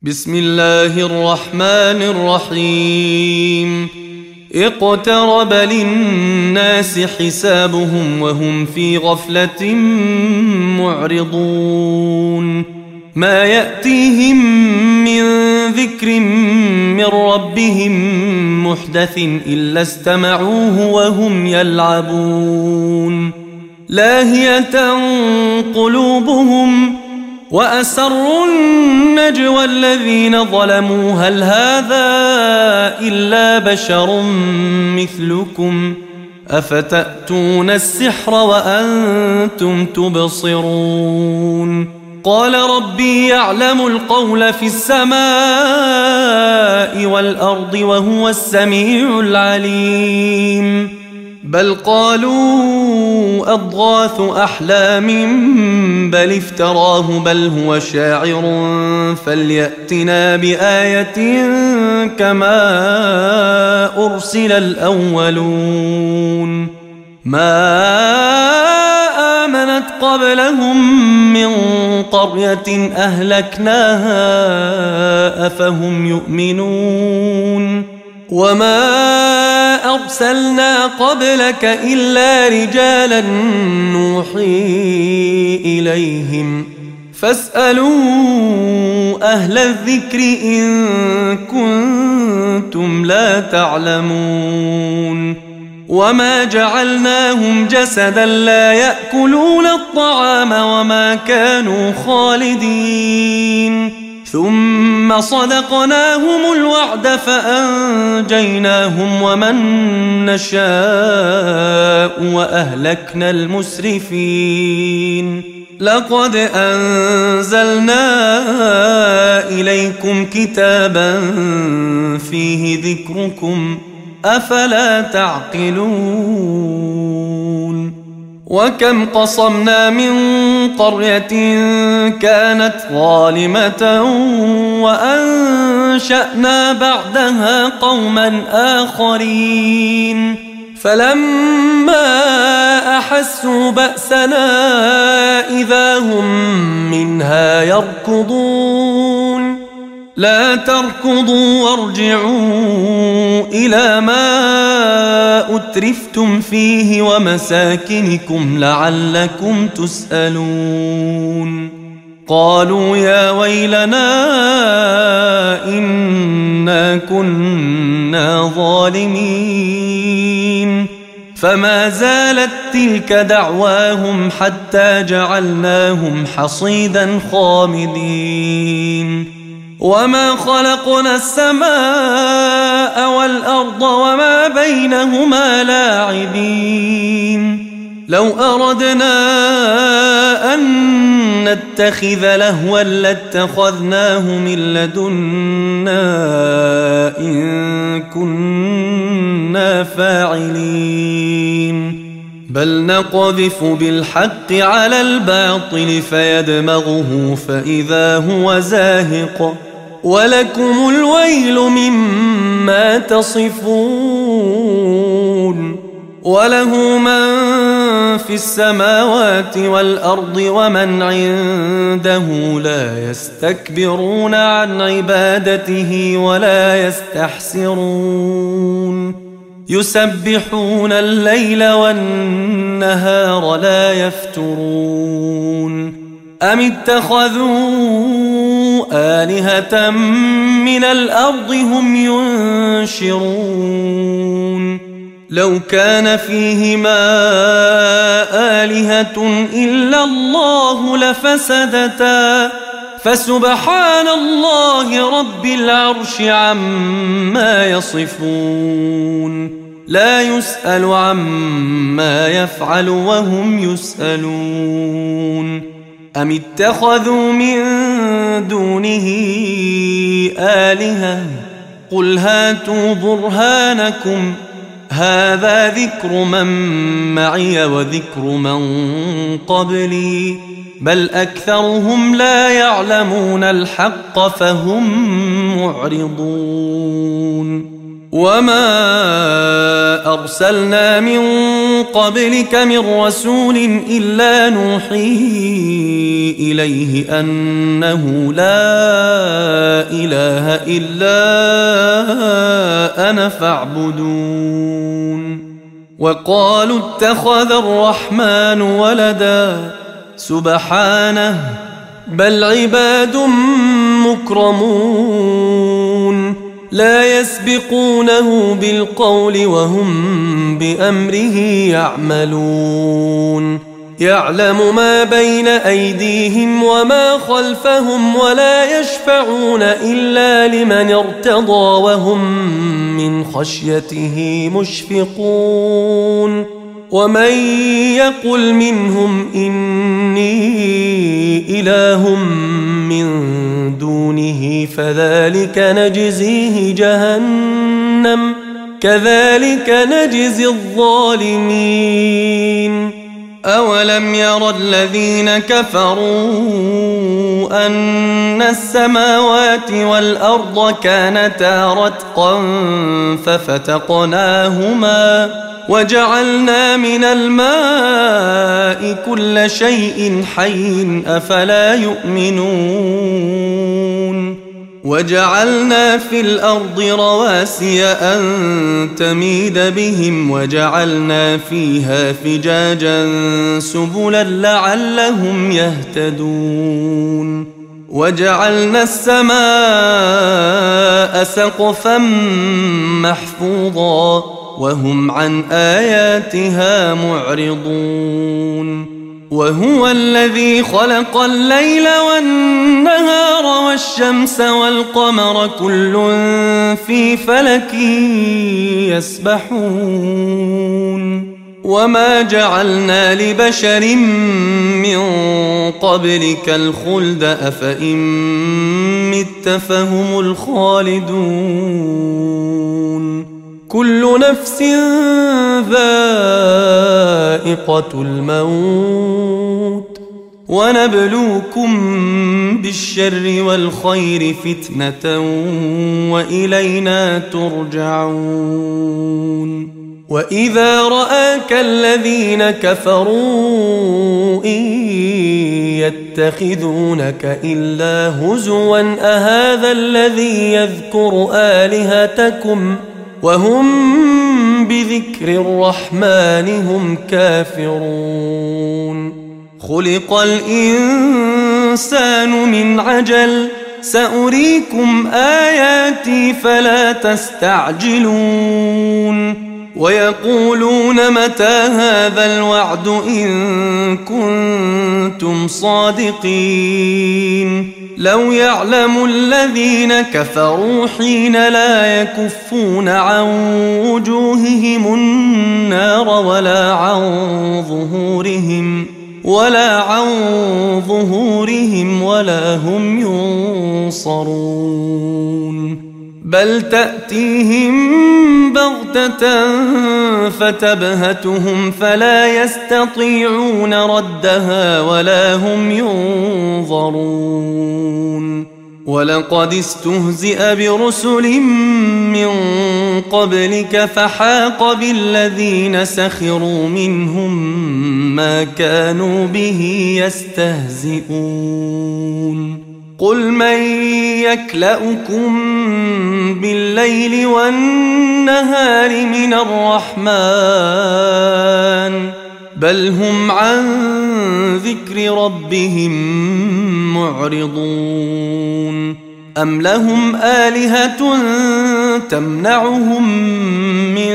بسم الله الرحمن الرحيم اقترب للناس حسابهم وهم في غفلة معرضون ما يأتيهم من ذكر من ربهم محدث إلا استمعوه وهم يلعبون لاهية قلوبهم وأسروا النجوى الذين ظلموا هل هذا إلا بشر مثلكم أفتأتون السحر وأنتم تبصرون قال ربي يعلم القول في السماء والأرض وهو السميع العليم بل قالوا أضغاث أحلام بل افتراه بل هو شاعر فليأتنا بآية كما أرسل الأولون ما آمنت قبلهم من قرية أهلكناها أفهم يؤمنون وما أرسلنا قبلك إلا رجالا نوحي إليهم فاسألوا أهل الذكر إن كنتم لا تعلمون وما جعلناهم جسدا لا يأكلون الطعام وما كانوا خالدين ثم صدقناهم الوعد فأنجيناهم ومن نشاء وأهلكنا المسرفين لقد أنزلنا إليكم كتابا فيه ذكركم أفلا تعقلون وكم قصمنا من قرية كانت ظالمة وأنشأنا بعدها قوما آخرين فلما أحسوا بأسنا إذا هم منها يركضون لا تركضوا وارجعوا إلى ما أترفتم فيه ومساكنكم لعلكم تسألون قالوا يا ويلنا إنا كنا ظالمين فما زالت تلك دعواهم حتى جعلناهم حصيدا خامدين وما خلقنا السماء والأرض وما بينهما لاعبين لو أردنا أن نتخذ لهوا لاتخذناه من لدنا إن كنا فاعلين بل نقذف بالحق على الباطل فيدمغه فإذا هو زاهق ولكم الويل مما تصفون وله من في السماوات والأرض ومن عنده لا يستكبرون عن عبادته ولا يستحسرون يسبحون الليل والنهار لا يفترون أم اتخذوا آلهة من الأرض هم ينشرون لو كان فيهما آلهة إلا الله لفسدتا فسبحان الله رب العرش عما يصفون لا يسأل عما يفعل وهم يسألون أم اتخذوا من دونه آلهة قل هاتوا برهانكم هذا ذكر من معي وذكر من قبلي بل أكثرهم لا يعلمون الحق فهم معرضون وما أرسلنا من قبلك من رسول إلا نوحي إليه أنه لا إله إلا أنا فاعبدون وقالوا اتخذ الرحمن ولدا سبحانه بل عباد مكرمون لا يسبقونه بالقول وهم بأمره يعملون يعلم ما بين أيديهم وما خلفهم ولا يشفعون إلا لمن ارتضى وهم من خشيته مشفقون ومن يقل منهم إني إله من دونه فذلك نجزيه جهنم كذلك نجزي الظالمين أولم ير الذين كفروا أن السماوات والأرض كانتا رتقا ففتقناهما وجعلنا من الماء كل شيء حي أفلا يؤمنون وجعلنا في الأرض رواسي أن تميد بهم وجعلنا فيها فجاجا سبلا لعلهم يهتدون وجعلنا السماء سقفا محفوظا وهم عن آياتها معرضون وهو الذي خلق الليل والنهار والشمس والقمر كل في فلك يسبحون وما جعلنا لبشر من قبلك الخلد أفإن مت فهم الخالدون كل نفس ذائقة الموت ونبلوكم بالشر والخير فتنة وإلينا ترجعون وإذا رآك الذين كفروا إن يتخذونك إلا هزوا أهذا الذي يذكر آلهتكم وهم بذكر الرحمن هم كافرون خلق الإنسان من عجل سأريكم آياتي فلا تستعجلون ويقولون متى هذا الوعد إن كنتم صادقين لو يعلم الذين كفروا حين لا يكفون عن وجوههم النار ولا عن ظهورهم ولا هم ينصرون بل تأتيهم بغتة فتبهتهم فلا يستطيعون ردها ولا هم ينظرون ولقد استهزئ برسل من قبلك فحاق بالذين سخروا منهم ما كانوا به يستهزئون قل من يكلؤكم بالليل والنهار من الرحمن بل هم عن ذكر ربهم معرضون أم لهم آلهة تمنعهم من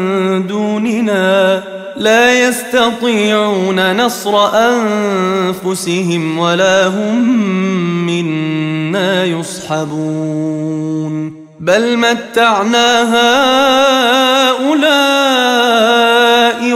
دوننا لا يستطيعون نصر أنفسهم ولا هم منا يصحبون بل متعنا هؤلاء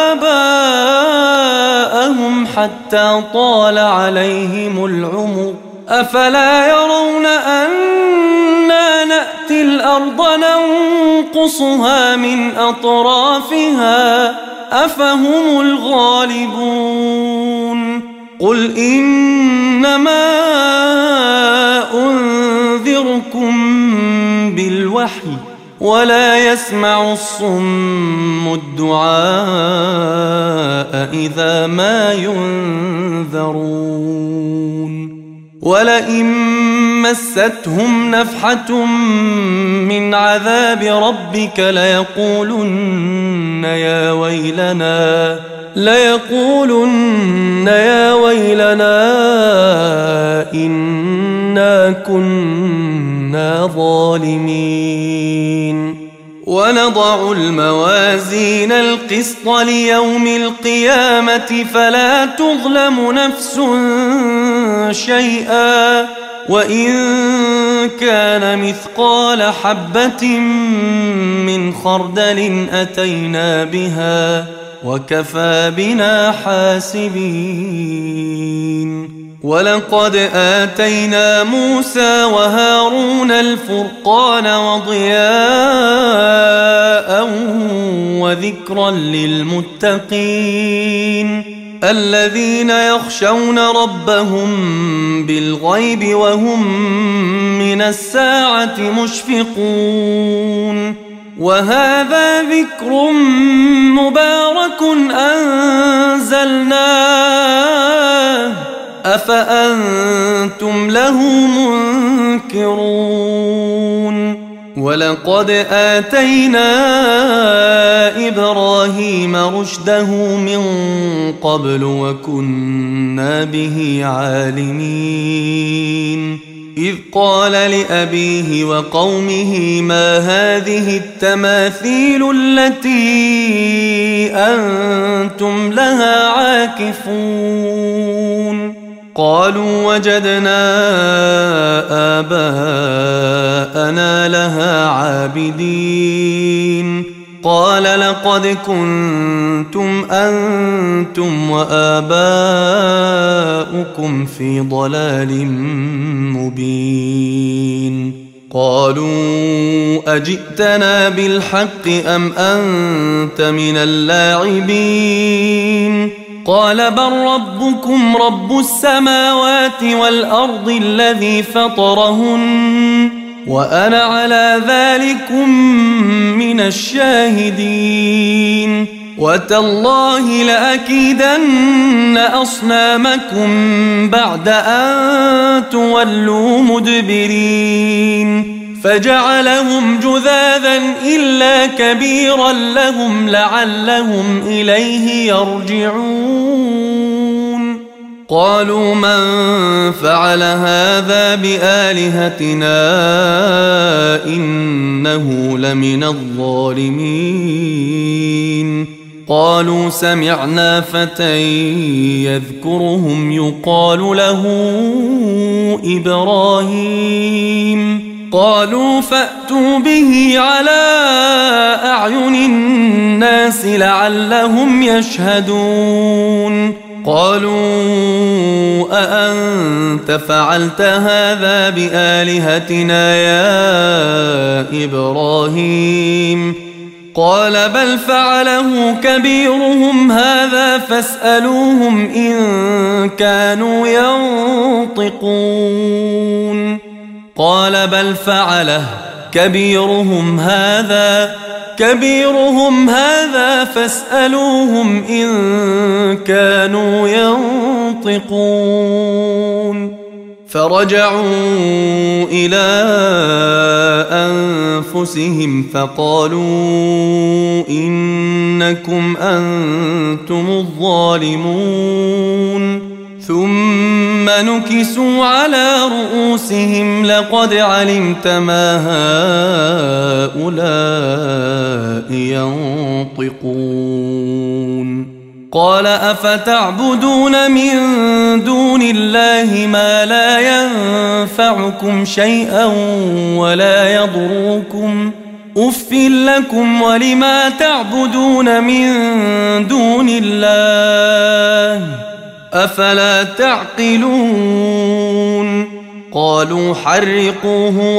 وآباءهم حتى طال عليهم العمر أفلا يرون أنا نأتي الأرض ننقصها من أطرافها أفهم الغالبون قل إنما أنذركم بالوحي ولا يسمع الصم الدعاء إذا ما ينذرون ولئن مستهم نفحة من عذاب ربك ليقولن يا ويلنا إنا كنا ظالمين ونضع الموازين القسط ليوم القيامة فلا تظلم نفس شيئا وإن كان مثقال حبة من خردل أتينا بها وكفى بنا حاسبين ولقد آتينا موسى وهارون الفرقان وضياء وذكرا للمتقين الذين يخشون ربهم بالغيب وهم من الساعة مشفقون وهذا ذكر مبارك أنزلناه أفأنتم له منكرون ولقد آتينا إبراهيم رشده من قبل وكنا به عالمين إذ قال لأبيه وقومه ما هذه التماثيل التي أنتم لها عاكفون قالوا وجدنا آباءنا لها عابدين قال لقد كنتم أنتم وآباؤكم في ضلال مبين قالوا أجئتنا بالحق أم أنت من اللاعبين قال بل ربكم رب السماوات والأرض الذي فطرهن وأنا على ذلكم من الشاهدين وتالله لأكيدن أصنامكم بعد أن تولوا مدبرين فجعلهم جذاذا إلا كبيرا لهم لعلهم إليه يرجعون قالوا من فعل هذا بآلهتنا إنه لمن الظالمين قالوا سمعنا فتى يذكرهم يقال له إبراهيم قالوا فأتوا به على أعين الناس لعلهم يشهدون قالوا أأنت فعلت هذا بآلهتنا يا إبراهيم قال بل فعله كبيرهم هذا فاسألوهم إن كانوا ينطقون قال بل فعله كبيرهم هذا فاسألوهم إن كانوا ينطقون فرجعوا إلى أنفسهم فقالوا إنكم أنتم الظالمون ثم نكسوا على رؤوسهم لقد علمت ما هؤلاء ينطقون قال أفتعبدون من دون الله ما لا ينفعكم شيئا ولا يضركم أف لكم ولما تعبدون من دون الله أفلا تعقلون قالوا حرقوه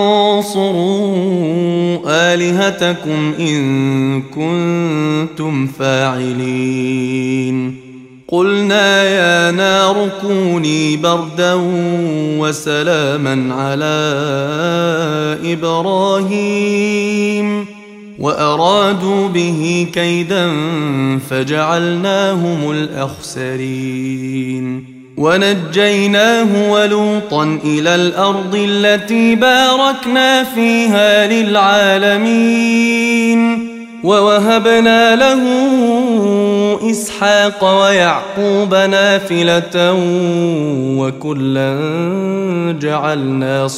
وانصروا آلهتكم إن كنتم فاعلين قلنا يا يا نار كوني بردا وسلاما على إبراهيم وأرادوا به كيدا فجعلناهم الأخسرين ونجيناه ولوطا إلى الأرض التي باركنا فيها للعالمين ووهبنا له إسحاق ويعقوب نافلة وكلا جعلنا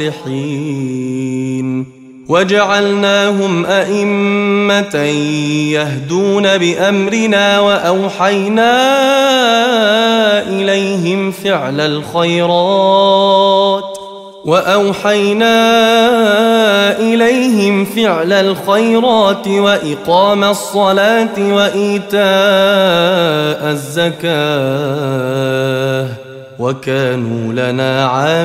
صالحين وجعلناهم أئمة يهدون بأمرنا وأوحينا إليهم فعل الخيرات وإقام الصلاة وإيتاء الزكاة وكانوا لنا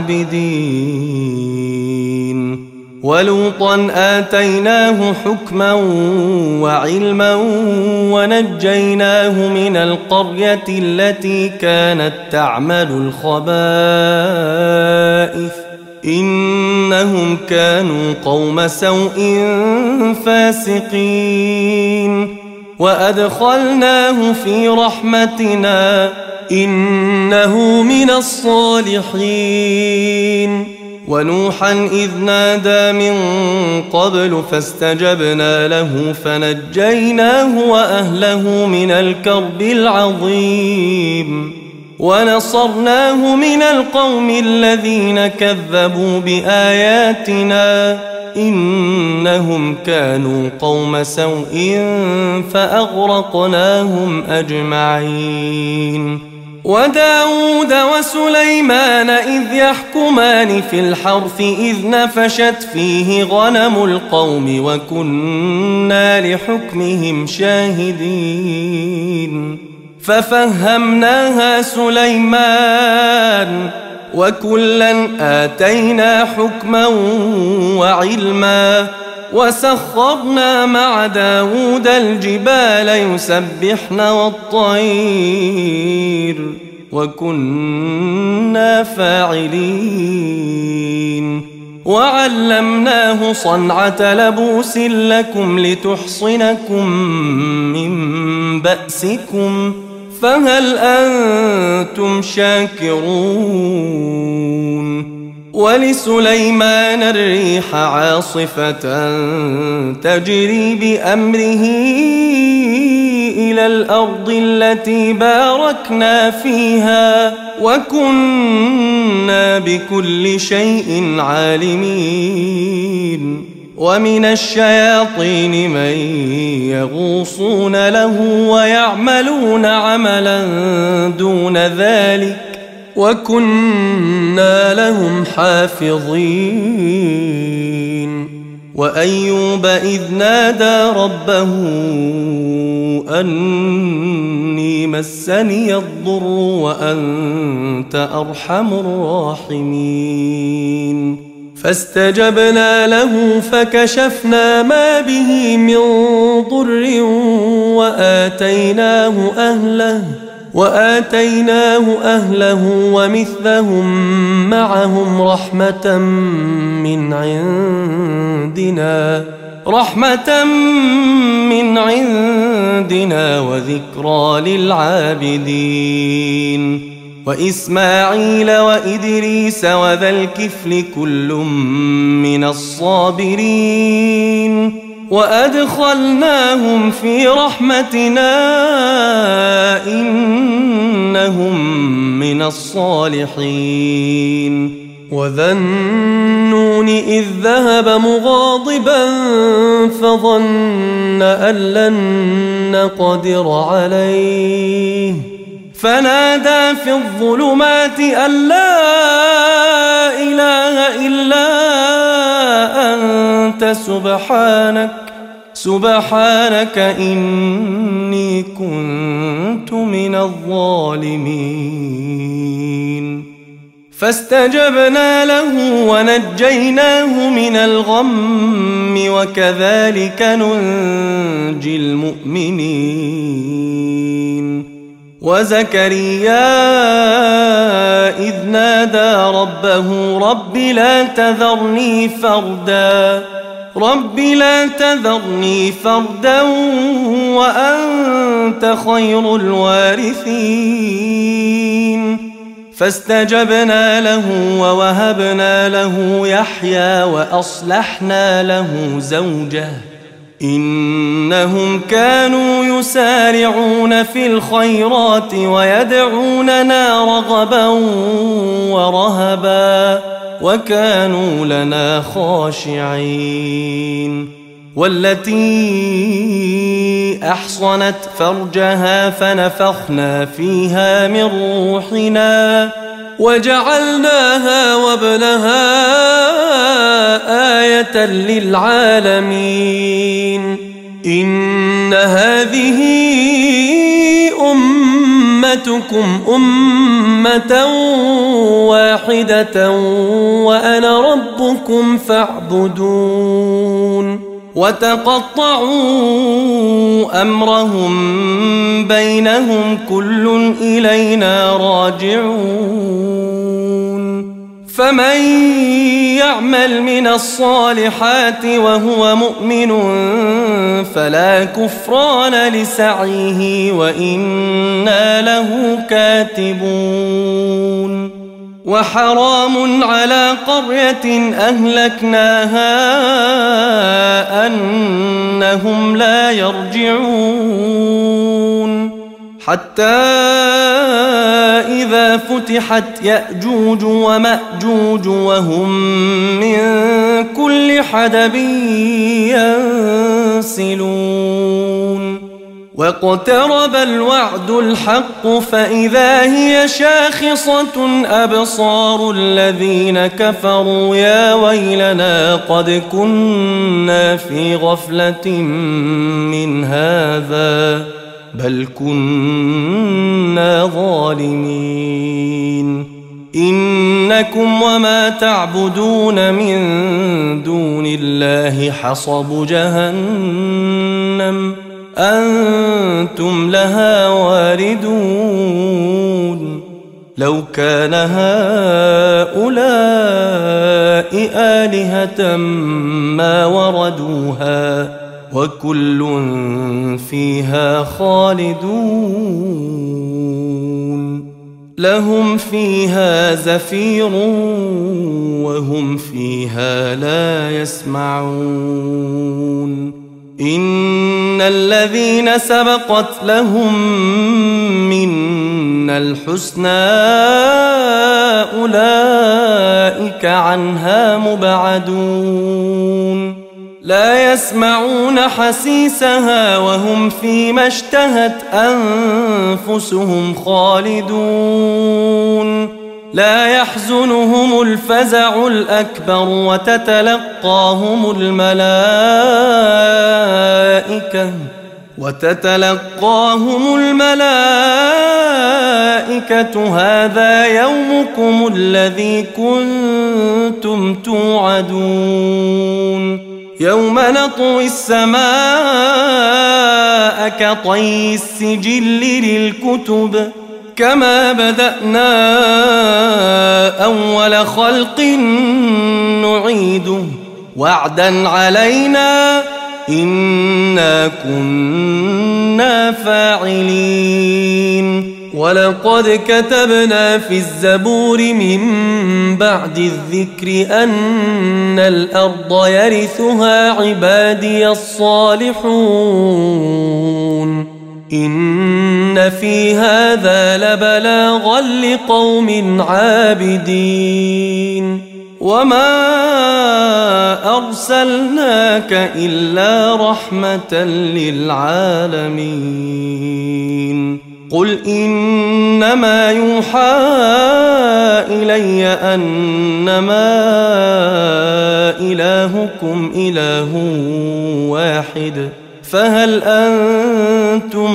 عابدين ولوطا آتيناه حكما وعلما ونجيناه من القرية التي كانت تعمل الخبائث إنهم كانوا قوم سوء فاسقين وأدخلناه في رحمتنا إنه من الصالحين ونوحا إذ نادى من قبل فاستجبنا له فنجيناه وأهله من الكرب العظيم ونصرناه من القوم الذين كذبوا بآياتنا إنهم كانوا قوم سوء فأغرقناهم أجمعين وداود وسليمان إذ يحكمان في الحرث إذ نفشت فيه غنم القوم وكنا لحكمهم شاهدين ففهمناها سليمان وكلا آتينا حكما وعلما وسخرنا مع داود الجبال يسبحن والطير وكنا فاعلين وعلمناه صنعة لبوس لكم لتحصنكم من بأسكم فهل أنتم شاكرون ولسليمان الريح عاصفة تجري بأمره إلى الأرض التي باركنا فيها وكنا بكل شيء عالمين ومن الشياطين من يغوصون له ويعملون عملا دون ذلك وكنا لهم حافظين وأيوب إذ نادى ربه أني مسني الضر وأنت أرحم الراحمين فاستجبنا له فكشفنا ما به من ضر وآتيناه أهله ومثلهم معهم رحمة من عندنا وذكرى للعابدين وإسماعيل وإدريس وذا الكفل كل من الصابرين وأدخلناهم في رحمتنا إنهم من الصالحين وذا النون إذ ذهب مغاضبا فظن أن لن نقدر عليه فنادى في الظلمات أن لا إله إلا أنت سبحانك إني كنت من الظالمين فاستجبنا له ونجيناه من الغم وكذلك ننجي المؤمنين وزكريا إذ نادى ربه رب لا تذرني فردا وأنت خير الوارثين فاستجبنا له ووهبنا له يحيى وأصلحنا له زوجه إنهم كانوا يسارعون في الخيرات ويدعوننا رغبا ورهبا وكانوا لنا خاشعين والتي أحصنت فرجها فنفخنا فيها من روحنا وجعلناها وابنها آية للعالمين إن هذه أمتكم أمة واحدة وأنا ربكم فاعبدون وتقطعوا أمرهم بينهم كل إلينا راجعون فمن يعمل من الصالحات وهو مؤمن فلا كفران لسعيه وإنا له كاتبون وحرام على قرية أهلكناها أنهم لا يرجعون حتى إذا فتحت يأجوج ومأجوج وهم من كل حدب ينسلون واقترب الوعد الحق فإذا هي شاخصة أبصار الذين كفروا يا ويلنا قد كنا في غفلة من هذا بل كنا ظالمين إنكم وما تعبدون من دون الله حصب جهنم أنتم لها واردون لو كان هؤلاء آلهة ما وردوها وكل فيها خالدون لهم فيها زفير وهم فيها لا يسمعون إن الذين سبقت لهم منا الحسنى أولئك عنها مبعدون لا يسمعون حسيسها وهم فيما اشتهت أنفسهم خالدون لا يحزنهم الفزع الأكبر وتتلقاهم الملائكة هذا يومكم الذي كنتم توعدون يوم نطوي السماء كطي السجل للكتب كما بدأنا أول خلق نعيده وعدا علينا إنا كنا فاعلين ولقد كتبنا في الزبور من بعد الذكر أن الأرض يرثها عبادي الصالحون إن في هذا لبلاغا لقوم عابدين وما أرسلناك إلا رحمة للعالمين قل إنما يوحى إلي أنما إلهكم إله واحد فهل أنتم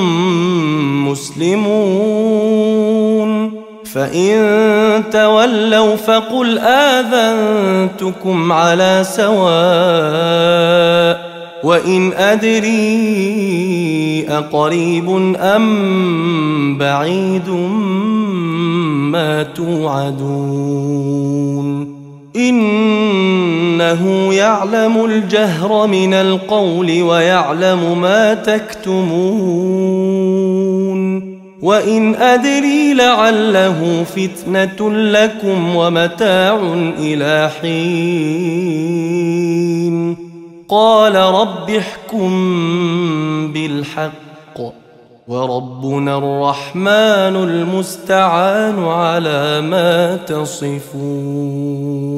مسلمون فإن تولوا فقل آذنتكم على سواء وإن أدري أقريب أم بعيد ما توعدون إنه يعلم الجهر من القول ويعلم ما تكتمون وإن أدري لعله فتنة لكم ومتاع إلى حين قال رب احكم بالحق وربنا الرحمن المستعان على ما تصفون